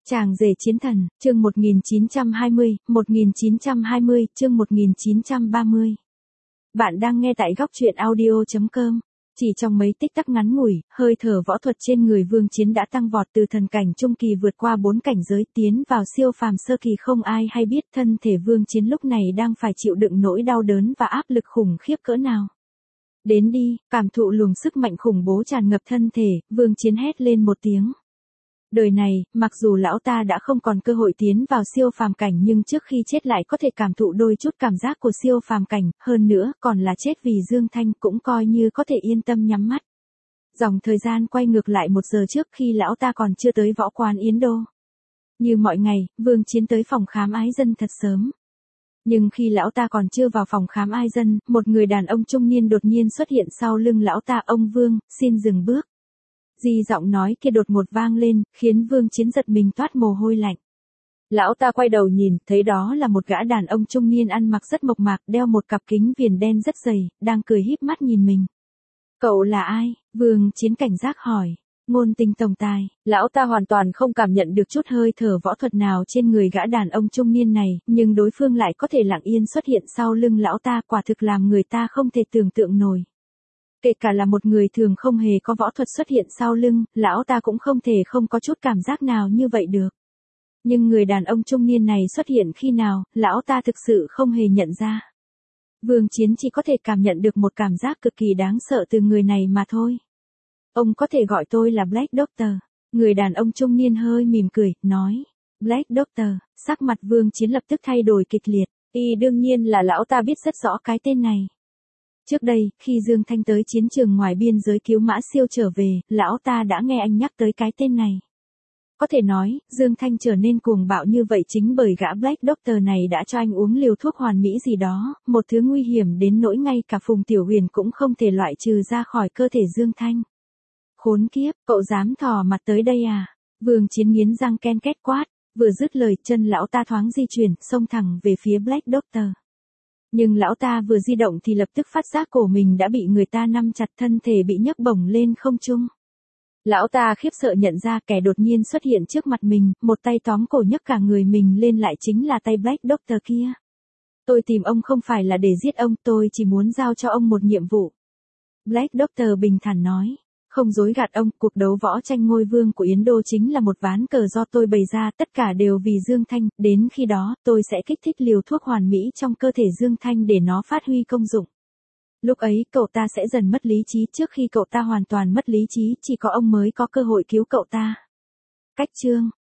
Chàng rể chiến thần, chương 1920, chương 1930. Bạn đang nghe tại góc truyện audio.com. Chỉ trong mấy tích tắc ngắn ngủi, hơi thở võ thuật trên người Vương Chiến đã tăng vọt từ thần cảnh trung kỳ vượt qua 4 cảnh giới tiến vào siêu phàm sơ kỳ, không ai hay biết thân thể Vương Chiến lúc này đang phải chịu đựng nỗi đau đớn và áp lực khủng khiếp cỡ nào. Đến đi, cảm thụ luồng sức mạnh khủng bố tràn ngập thân thể, Vương Chiến hét lên một tiếng. Đời này, mặc dù lão ta đã không còn cơ hội tiến vào siêu phàm cảnh, nhưng trước khi chết lại có thể cảm thụ đôi chút cảm giác của siêu phàm cảnh, hơn nữa còn là chết vì Dương Thanh, cũng coi như có thể yên tâm nhắm mắt. Dòng thời gian quay ngược lại 1 giờ trước khi lão ta còn chưa tới võ quán Yến Đô. Như mọi ngày, Vương Chiến tới phòng khám ái dân thật sớm. Nhưng khi lão ta còn chưa vào phòng khám ái dân, một người đàn ông trung niên đột nhiên xuất hiện sau lưng lão ta. Ông Vương, xin dừng bước. Di giọng nói kia đột ngột vang lên, khiến Vương Chiến giật mình toát mồ hôi lạnh. Lão ta quay đầu nhìn, thấy đó là một gã đàn ông trung niên ăn mặc rất mộc mạc, đeo một cặp kính viền đen rất dày, đang cười híp mắt nhìn mình. Cậu là ai? Vương Chiến cảnh giác hỏi. Ngôn Tình tổng tài. Lão ta hoàn toàn không cảm nhận được chút hơi thở võ thuật nào trên người gã đàn ông trung niên này, nhưng đối phương lại có thể lặng yên xuất hiện sau lưng lão ta, quả thực làm người ta không thể tưởng tượng nổi. Kể cả là một người thường không hề có võ thuật xuất hiện sau lưng, lão ta cũng không thể không có chút cảm giác nào như vậy được. Nhưng người đàn ông trung niên này xuất hiện khi nào, lão ta thực sự không hề nhận ra. Vương Chiến chỉ có thể cảm nhận được một cảm giác cực kỳ đáng sợ từ người này mà thôi. Ông có thể gọi tôi là Black Doctor. Người đàn ông trung niên hơi mỉm cười, nói. Black Doctor, sắc mặt Vương Chiến lập tức thay đổi kịch liệt. Đương nhiên là lão ta biết rất rõ cái tên này. Trước đây, khi Dương Thanh tới chiến trường ngoài biên giới cứu Mã Siêu trở về, lão ta đã nghe anh nhắc tới cái tên này. Có thể nói, Dương Thanh trở nên cuồng bạo như vậy chính bởi gã Black Doctor này đã cho anh uống liều thuốc hoàn mỹ gì đó, một thứ nguy hiểm đến nỗi ngay cả Phùng Tiểu Huyền cũng không thể loại trừ ra khỏi cơ thể Dương Thanh. Khốn kiếp, cậu dám thò mặt tới đây à? Vương Chiến nghiến răng ken két quát, vừa dứt lời chân lão ta thoáng di chuyển, xông thẳng về phía Black Doctor. Nhưng lão ta vừa di động thì lập tức phát giác cổ mình đã bị người ta nắm chặt, thân thể bị nhấc bổng lên không trung. Lão ta khiếp sợ nhận ra kẻ đột nhiên xuất hiện trước mặt mình, một tay tóm cổ nhấc cả người mình lên lại chính là tay Black Doctor kia. Tôi tìm ông không phải là để giết ông, tôi chỉ muốn giao cho ông một nhiệm vụ. Black Doctor bình thản nói. Không dối gạt ông, cuộc đấu võ tranh ngôi vương của Yến Đô chính là một ván cờ do tôi bày ra, tất cả đều vì Dương Thanh, đến khi đó, tôi sẽ kích thích liều thuốc hoàn mỹ trong cơ thể Dương Thanh để nó phát huy công dụng. Lúc ấy, cậu ta sẽ dần mất lý trí, trước khi cậu ta hoàn toàn mất lý trí, chỉ có ông mới có cơ hội cứu cậu ta. Cách chương,